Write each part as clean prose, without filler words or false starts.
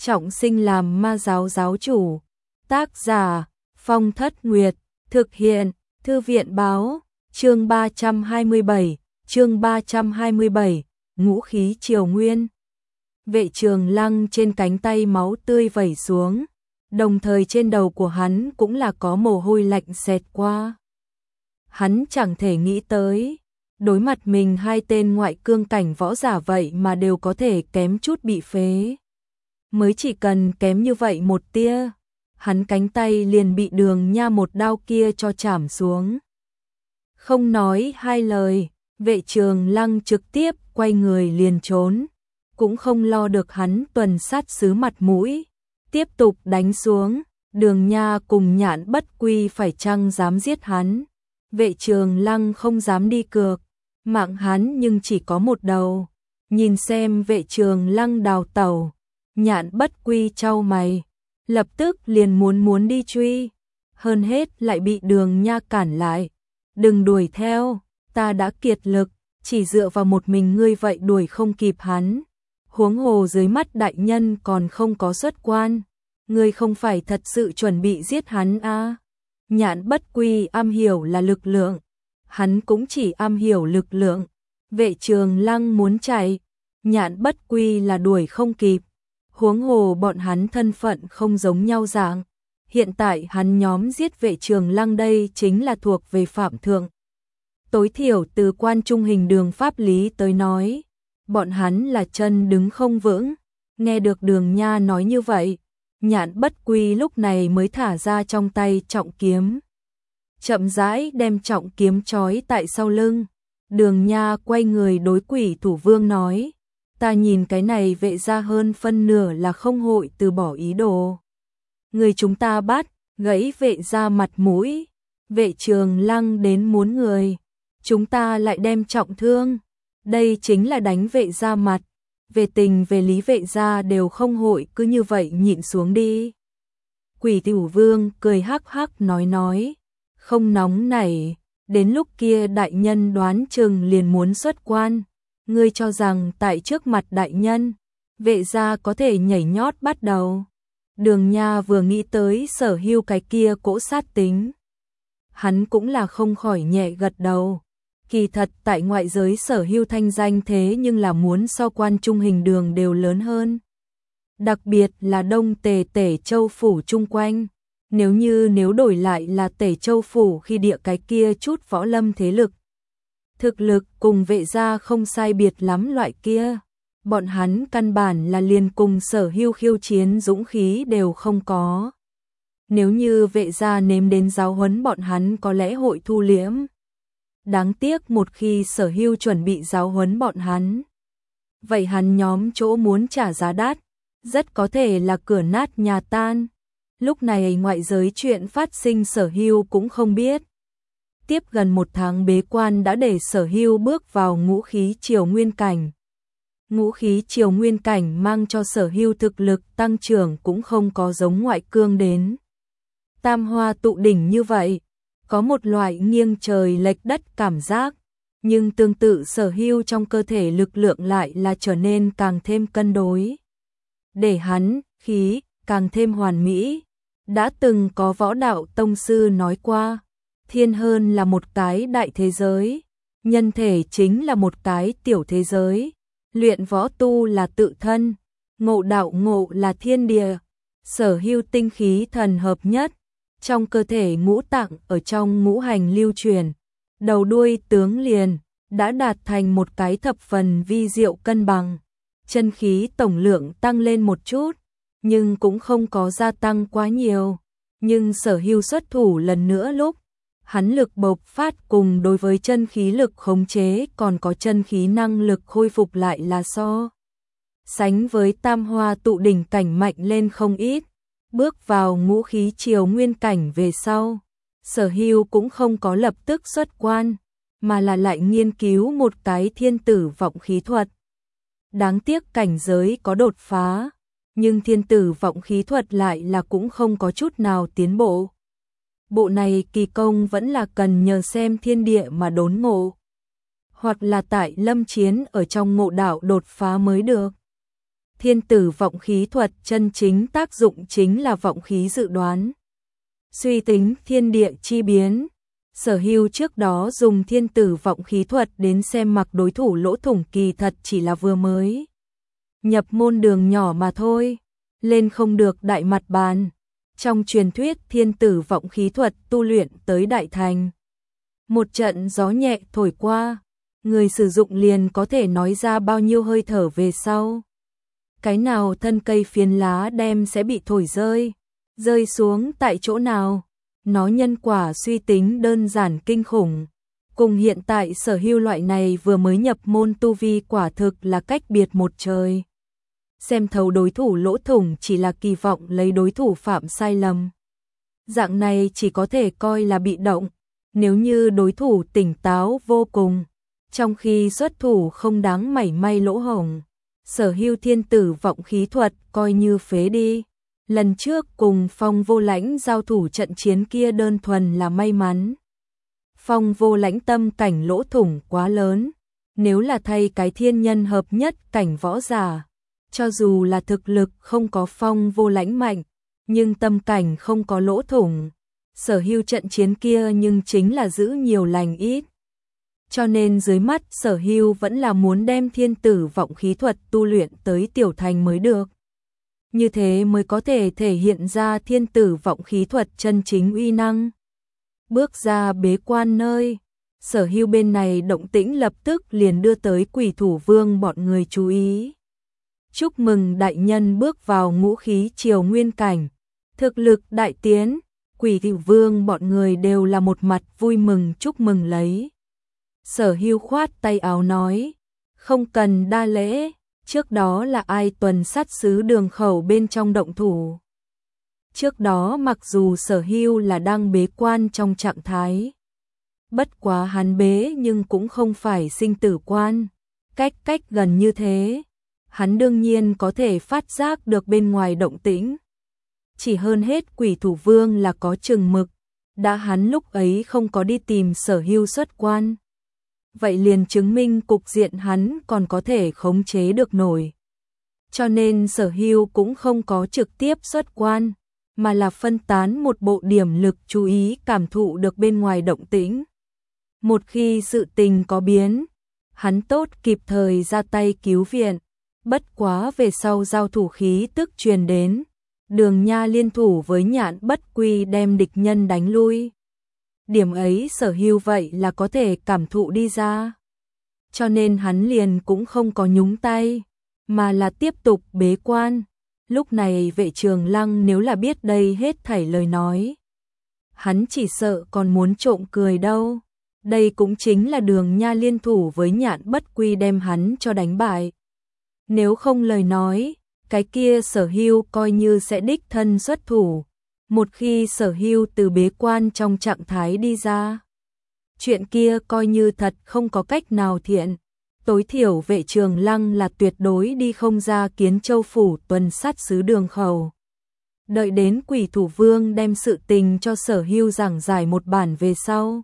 trọng sinh làm ma giáo giáo chủ. Tác giả Phong Thất Nguyệt. Thực hiện Thư viện báo. Chương 327, Ngũ khí triều nguyên. Vệ Trường Lăng trên cánh tay máu tươi vẩy xuống, đồng thời trên đầu của hắn cũng là có mồ hôi lạnh xẹt qua. Hắn chẳng thể nghĩ tới, đối mặt mình hai tên ngoại cương cảnh võ giả vậy mà đều có thể kém chút bị phế. Mới chỉ cần kém như vậy một tia, hắn cánh tay liền bị Đường Nha một đao kia cho chảm xuống. Không nói hai lời, Vệ Trường Lăng trực tiếp quay người liền trốn, cũng không lo được hắn tuần sát sứ mặt mũi, tiếp tục đánh xuống. Đường Nha cùng Nhạn Bất Quy phải chăng dám giết hắn, Vệ Trường Lăng không dám đi cược, mạng hắn nhưng chỉ có một đầu. Nhìn xem Vệ Trường Lăng đào tẩu, Nhạn Bất Quy chau mày, lập tức liền muốn đi truy, hơn hết lại bị Đường Nha cản lại. Đừng đuổi theo, ta đã kiệt lực, chỉ dựa vào một mình ngươi vậy đuổi không kịp hắn. Huống hồ dưới mắt đại nhân còn không có xuất quan, ngươi không phải thật sự chuẩn bị giết hắn à? Nhạn Bất Quy am hiểu là lực lượng, hắn cũng chỉ am hiểu lực lượng. Vệ Trường Lăng muốn chạy, Nhạn Bất Quy là đuổi không kịp. Huống hồ bọn hắn thân phận không giống nhau dạng. Hiện tại hắn nhóm giết Vệ Trường Lăng đây chính là thuộc về phạm thượng. Tối thiểu từ quan trung hình đường pháp lý tới nói, bọn hắn là chân đứng không vững. Nghe được Đường Nha nói như vậy, Nhạn Bất Quy lúc này mới thả ra trong tay trọng kiếm, chậm rãi đem trọng kiếm trói tại sau lưng. Đường Nha quay người đối Quỷ Thủ Vương nói, ta nhìn cái này Vệ gia hơn phân nửa là không hội từ bỏ ý đồ. Người chúng ta bắt, gãy Vệ gia mặt mũi, Vệ Trường Lăng đến muốn người, chúng ta lại đem trọng thương, đây chính là đánh Vệ gia mặt. Về tình về lý Vệ gia đều không hội cứ như vậy nhịn xuống đi. Quỷ Thủ Vương cười hắc hắc nói, không nóng nảy, đến lúc kia đại nhân đoán chừng liền muốn xuất quan. Ngươi cho rằng tại trước mặt đại nhân, Vệ gia có thể nhảy nhót bắt đầu. Đường Nha vừa nghĩ tới Sở Hưu cái kia cỗ sát tính, hắn cũng là không khỏi nhẹ gật đầu. Kỳ thật tại ngoại giới Sở Hưu thanh danh thế nhưng là muốn so quan trung hình đường đều lớn hơn. Đặc biệt là Đông Tề Châu phủ chung quanh, nếu đổi lại là Tề Châu phủ khi địa cái kia chút võ lâm thế lực, thực lực cùng Vệ gia không sai biệt lắm loại kia, bọn hắn căn bản là liền cùng Sở Hưu khiêu chiến dũng khí đều không có. Nếu như Vệ gia nếm đến giáo huấn bọn hắn có lẽ hội thu liễm. Đáng tiếc một khi Sở Hưu chuẩn bị giáo huấn bọn hắn, vậy hắn nhóm chỗ muốn trả giá đắt, rất có thể là cửa nát nhà tan. Lúc này ngoại giới chuyện phát sinh Sở Hưu cũng không biết. Tiếp gần một tháng bế quan đã để Sở Hưu bước vào ngũ khí triều nguyên cảnh. Ngũ khí triều nguyên cảnh mang cho Sở Hưu thực lực tăng trưởng cũng không có giống ngoại cương đến tam hoa tụ đỉnh như vậy, có một loại nghiêng trời lệch đất cảm giác, nhưng tương tự Sở Hưu trong cơ thể lực lượng lại là trở nên càng thêm cân đối, để hắn khí càng thêm hoàn mỹ. Đã từng có võ đạo tông sư nói qua, thiên hơn là một cái đại thế giới, nhân thể chính là một cái tiểu thế giới, luyện võ tu là tự thân, ngộ đạo ngộ là thiên địa. Sở Hưu tinh khí thần hợp nhất, trong cơ thể ngũ tạng ở trong ngũ hành lưu truyền, đầu đuôi tướng liền, đã đạt thành một cái thập phần vi diệu cân bằng. Chân khí tổng lượng tăng lên một chút, nhưng cũng không có gia tăng quá nhiều. Nhưng Sở Hưu xuất thủ lần nữa lúc, hắn lực bộc phát cùng đối với chân khí lực khống chế còn có chân khí năng lực khôi phục lại là so sánh với tam hoa tụ đỉnh cảnh mạnh lên không ít. Bước vào ngũ khí triều nguyên cảnh về sau, Sở Hưu cũng không có lập tức xuất quan, mà là lại nghiên cứu một cái thiên tử vọng khí thuật. Đáng tiếc cảnh giới có đột phá, nhưng thiên tử vọng khí thuật lại là cũng không có chút nào tiến bộ. Bộ này kỳ công vẫn là cần nhờ xem thiên địa mà đốn ngộ, hoặc là tại lâm chiến ở trong ngộ đạo đột phá mới được. Thiên tử vọng khí thuật chân chính tác dụng chính là vọng khí dự đoán, suy tính thiên địa chi biến. Sở Hưu trước đó dùng thiên tử vọng khí thuật đến xem mặc đối thủ lỗ thủng kỳ thật chỉ là vừa mới nhập môn đường nhỏ mà thôi, lên không được đại mặt bàn. Trong truyền thuyết thiên tử vọng khí thuật tu luyện tới đại thành, một trận gió nhẹ thổi qua, người sử dụng liền có thể nói ra bao nhiêu hơi thở về sau. Cái nào thân cây phiến lá đem sẽ bị thổi rơi xuống tại chỗ nào. Nó nhân quả suy tính đơn giản kinh khủng. Cùng hiện tại Sở Hưu loại này vừa mới nhập môn tu vi quả thực là cách biệt một trời. Xem thấu đối thủ lỗ thủng chỉ là kỳ vọng lấy đối thủ phạm sai lầm. Dạng này chỉ có thể coi là bị động. Nếu như đối thủ tỉnh táo vô cùng, trong khi xuất thủ không đáng mảy may lỗ hổng, Sở Hưu thiên tử vọng khí thuật coi như phế đi. Lần trước cùng Phong Vô Lãnh giao thủ trận chiến kia đơn thuần là may mắn. Phong Vô Lãnh tâm cảnh lỗ thủng quá lớn, nếu là thay cái thiên nhân hợp nhất cảnh võ giả, cho dù là thực lực không có Phong Vô Lãnh mạnh, nhưng tâm cảnh không có lỗ thủng, Sở Hưu trận chiến kia nhưng chính là giữ nhiều lành ít. Cho nên dưới mắt Sở Hưu vẫn là muốn đem thiên tử vọng khí thuật tu luyện tới tiểu thành mới được. Như thế mới có thể thể hiện ra thiên tử vọng khí thuật chân chính uy năng. Bước ra bế quan nơi, Sở Hưu bên này động tĩnh lập tức liền đưa tới Quỷ Thủ Vương bọn người chú ý. Chúc mừng đại nhân bước vào ngũ khí triều nguyên cảnh, thực lực đại tiến. Quỷ Thủ Vương bọn người đều là một mặt vui mừng chúc mừng lấy. Sở Hưu khoát tay áo nói, không cần đa lễ. Trước đó là ai tuần sát sứ đường khẩu bên trong động thủ. Trước đó mặc dù Sở Hưu là đang bế quan trong trạng thái, bất quá hắn bế nhưng cũng không phải sinh tử quan, cách gần như thế, hắn đương nhiên có thể phát giác được bên ngoài động tĩnh. Chỉ hơn hết Quỷ Thủ Vương là có chừng mực, đã hắn lúc ấy không có đi tìm Sở Hưu xuất quan, vậy liền chứng minh cục diện hắn còn có thể khống chế được nổi. Cho nên Sở Hưu cũng không có trực tiếp xuất quan, mà là phân tán một bộ điểm lực chú ý cảm thụ được bên ngoài động tĩnh. Một khi sự tình có biến, hắn tốt kịp thời ra tay cứu viện. Bất quá về sau giao thủ khí tức truyền đến, Đường Nha liên thủ với Nhạn Bất Quy đem địch nhân đánh lui. Điểm ấy Sở Hưu vậy là có thể cảm thụ đi ra. Cho nên hắn liền cũng không có nhúng tay, mà là tiếp tục bế quan. Lúc này Vệ Trường Lăng nếu là biết đây hết thảy lời nói, hắn chỉ sợ còn muốn trộm cười đâu. Đây cũng chính là Đường Nha liên thủ với Nhạn Bất Quy đem hắn cho đánh bại. Nếu không lời nói, cái kia Sở Hưu coi như sẽ đích thân xuất thủ. Một khi Sở Hưu từ bế quan trong trạng thái đi ra, chuyện kia coi như thật không có cách nào thiện. Tối thiểu Vệ Trường Lăng là tuyệt đối đi không ra Kiến Châu phủ tuần sát sứ đường khẩu. Đợi đến Quỷ Thủ Vương đem sự tình cho Sở Hưu giảng giải một bản về sau.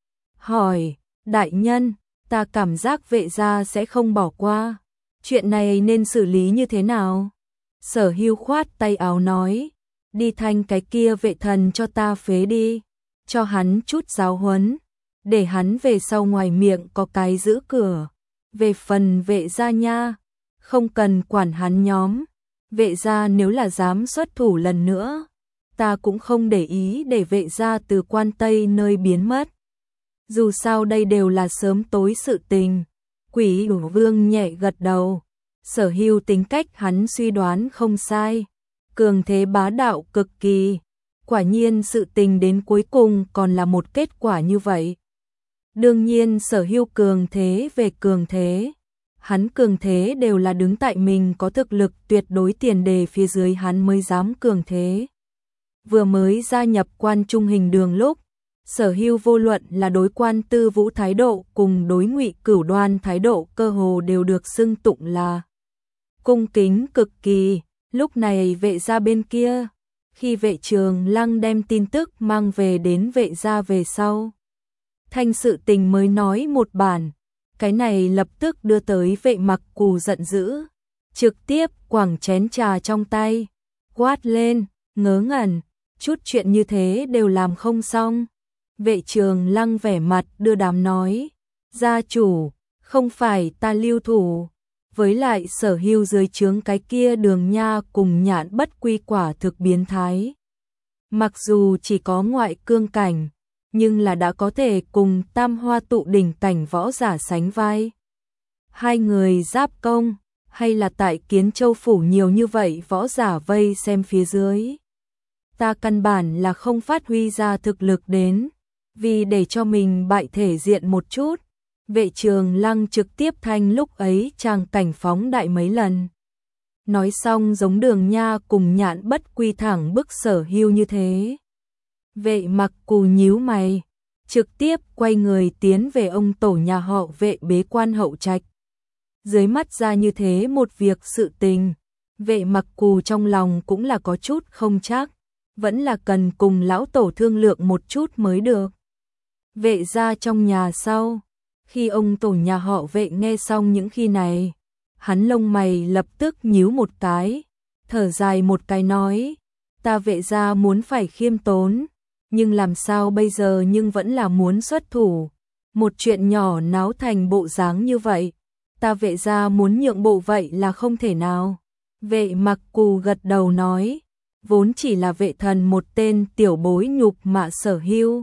Hỏi, đại nhân, ta cảm giác Vệ gia sẽ không bỏ qua. Chuyện này nên xử lý như thế nào? Sở Hưu khoát tay áo nói, đi thanh cái kia Vệ thần cho ta phế đi, cho hắn chút giáo huấn, để hắn về sau ngoài miệng có cái giữ cửa. Về phần Vệ gia nha, không cần quản hắn nhóm. Vệ gia nếu là dám xuất thủ lần nữa, ta cũng không để ý để Vệ gia từ Quan Tây nơi biến mất. Dù sao đây đều là sớm tối sự tình. Quỷ Thủ Vương nhẹ gật đầu. Sở Hưu tính cách hắn suy đoán không sai, cường thế bá đạo cực kỳ. Quả nhiên sự tình đến cuối cùng còn là một kết quả như vậy. Đương nhiên Sở Hưu cường thế về cường thế, hắn cường thế đều là đứng tại mình có thực lực tuyệt đối tiền đề phía dưới hắn mới dám cường thế. Vừa mới gia nhập Quan Trung Hình Đường lúc, Sở Hưu vô luận là đối Quan Tư Vũ thái độ cùng đối Ngụy Cửu Đoan thái độ cơ hồ đều được xưng tụng là cung kính cực kỳ. Lúc này Vệ gia bên kia, khi Vệ Trường Lăng đem tin tức mang về đến Vệ gia về sau, thanh sự tình mới nói một bản, cái này lập tức đưa tới Vệ Mặc Cù giận dữ. trực tiếp quẳng chén trà trong tay, quát lên, ngớ ngẩn, chút chuyện như thế đều làm không xong. Vệ Trường Lăng vẻ mặt đưa đám nói, gia chủ, không phải ta lưu thủ, với lại Sở Hưu dưới trướng cái kia Đường Nha cùng Nhạn Bất Quy quả thực biến thái. Mặc dù chỉ có ngoại cương cảnh, nhưng là đã có thể cùng Tam Hoa tụ đỉnh cảnh võ giả sánh vai. Hai người giáp công, hay là tại Kiến Châu phủ nhiều như vậy võ giả vây xem phía dưới. Ta căn bản là không phát huy ra thực lực đến, vì để cho mình bại thể diện một chút. Vệ Trường Lăng trực tiếp thanh lúc ấy tràng cảnh phóng đại mấy lần. Nói xong giống Đường Nha cùng Nhạn Bất Quy thẳng bức Sở Hưu như thế. Vệ Mặc Cù nhíu mày, trực tiếp quay người tiến về ông tổ nhà họ Vệ bế quan hậu trạch. Dưới mắt ra như thế một việc sự tình, Vệ Mặc Cù trong lòng cũng là có chút không chắc, vẫn là cần cùng lão tổ thương lượng một chút mới được. Vệ gia trong nhà sau, khi ông tổ nhà họ Vệ nghe xong những khi này, hắn lông mày lập tức nhíu một cái, thở dài một cái nói, ta Vệ gia muốn phải khiêm tốn, nhưng làm sao bây giờ nhưng vẫn là muốn xuất thủ, một chuyện nhỏ náo thành bộ dáng như vậy, ta Vệ gia muốn nhượng bộ vậy là không thể nào. Vệ Mặc Cù gật đầu nói, vốn chỉ là Vệ thần một tên tiểu bối nhục mạ Sở Hưu.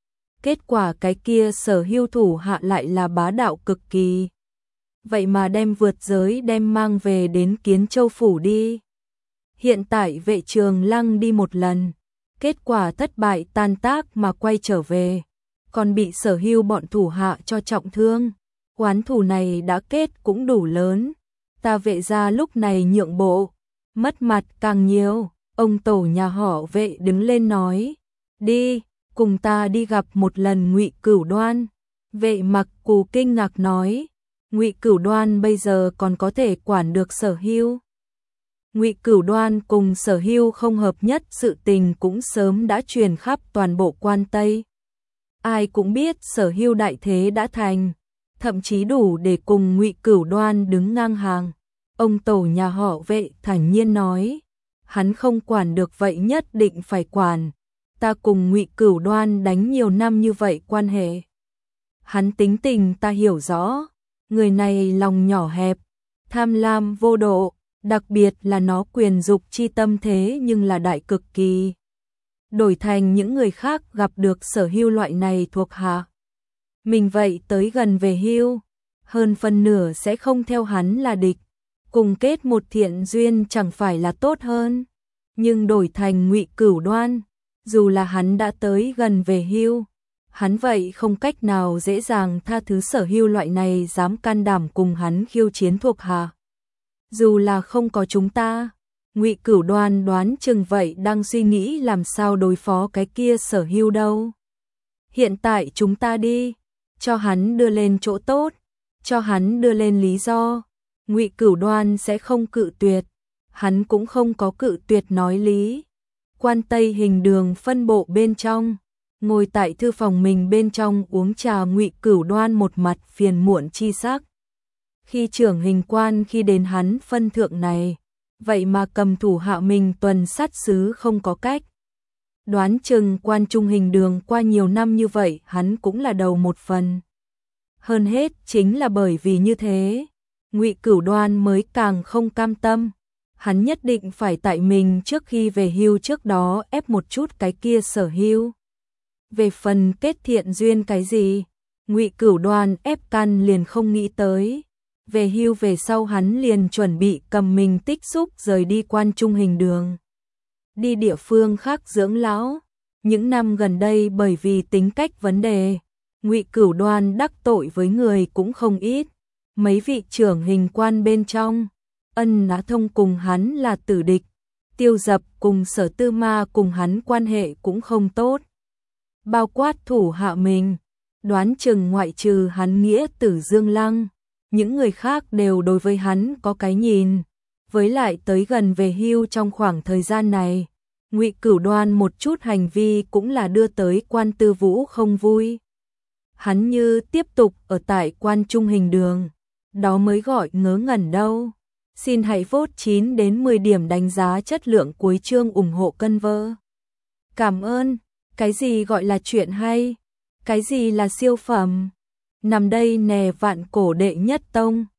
Kết quả cái kia Sở Hưu thủ hạ lại là bá đạo cực kỳ. Vậy mà đem vượt giới đem mang về đến Kiến Châu phủ đi. Hiện tại Vệ Trường Lăng đi một lần, kết quả thất bại tan tác mà quay trở về, còn bị Sở Hưu bọn thủ hạ cho trọng thương. Oán thù này đã kết cũng đủ lớn, ta Vệ gia lúc này nhượng bộ, mất mặt càng nhiều. Ông tổ nhà họ Vệ đứng lên nói, đi, cùng ta đi gặp một lần Ngụy Cửu Đoan. Vệ Mặc Cù kinh ngạc nói, Ngụy Cửu Đoan bây giờ còn có thể quản được Sở Hưu. Ngụy Cửu Đoan cùng Sở Hưu không hợp nhất sự tình cũng sớm đã truyền khắp toàn bộ Quan Tây. Ai cũng biết Sở Hưu đại thế đã thành, thậm chí đủ để cùng Ngụy Cửu Đoan đứng ngang hàng. Ông tổ nhà họ Vệ thản nhiên nói, hắn không quản được vậy nhất định phải quản. Ta cùng Ngụy Cửu Đoan đánh nhiều năm như vậy quan hệ. Hắn tính tình ta hiểu rõ, người này lòng nhỏ hẹp, tham lam vô độ, đặc biệt là nó quyền dục chi tâm thế nhưng là đại cực kỳ. Đổi thành những người khác gặp được Sở Hưu loại này thuộc hạ, mình vậy tới gần về hưu, hơn phân nửa sẽ không theo hắn là địch, cùng kết một thiện duyên chẳng phải là tốt hơn. Nhưng đổi thành Ngụy Cửu Đoan, dù là hắn đã tới gần về hưu, hắn vậy không cách nào dễ dàng tha thứ Sở Hưu loại này dám can đảm cùng hắn khiêu chiến thuộc hạ. Dù là không có chúng ta, Ngụy Cửu Đoan đoán chừng vậy đang suy nghĩ làm sao đối phó cái kia Sở Hưu đâu. Hiện tại chúng ta đi, cho hắn đưa lên chỗ tốt, cho hắn đưa lên lý do, Ngụy Cửu Đoan sẽ không cự tuyệt, hắn cũng không có cự tuyệt nói lý. Quan Tây Hình Đường phân bộ bên trong, ngồi tại thư phòng mình bên trong uống trà Ngụy Cửu Đoan một mặt phiền muộn chi sắc. Khi trưởng hình quan khi đến hắn phân thượng này, vậy mà cầm thủ hạ mình tuần sát sứ không có cách. Đoán chừng Quan Trung Hình Đường qua nhiều năm như vậy hắn cũng là đầu một phần. Hơn hết chính là bởi vì như thế, Ngụy Cửu Đoan mới càng không cam tâm. Hắn nhất định phải tại mình trước khi về hưu trước đó ép một chút cái kia Sở Hưu. Về phần kết thiện duyên cái gì, Ngụy Cửu Đoan ép căn liền không nghĩ tới. Về hưu về sau hắn liền chuẩn bị cầm mình tích xúc rời đi Quan Trung Hình Đường, đi địa phương khác dưỡng lão. Những năm gần đây bởi vì tính cách vấn đề, Ngụy Cửu Đoan đắc tội với người cũng không ít. Mấy vị trưởng hình quan bên trong, Ân Á Thông cùng hắn là tử địch, Tiêu Dập cùng Sở Tư Ma cùng hắn quan hệ cũng không tốt. Bao quát thủ hạ mình, đoán chừng ngoại trừ hắn nghĩa tử Dương Lăng, những người khác đều đối với hắn có cái nhìn. Với lại tới gần về hưu trong khoảng thời gian này, Ngụy Cửu Đoan một chút hành vi cũng là đưa tới Quan Tư Vũ không vui. Hắn như tiếp tục ở tại Quan Trung Hình Đường, đó mới gọi ngớ ngẩn đâu. Xin hãy vote 9 đến 10 điểm đánh giá chất lượng cuối chương ủng hộ cân vơ. Cảm ơn. Cái gì gọi là chuyện hay? Cái gì là siêu phẩm? Nằm đây nè vạn cổ đệ nhất tông.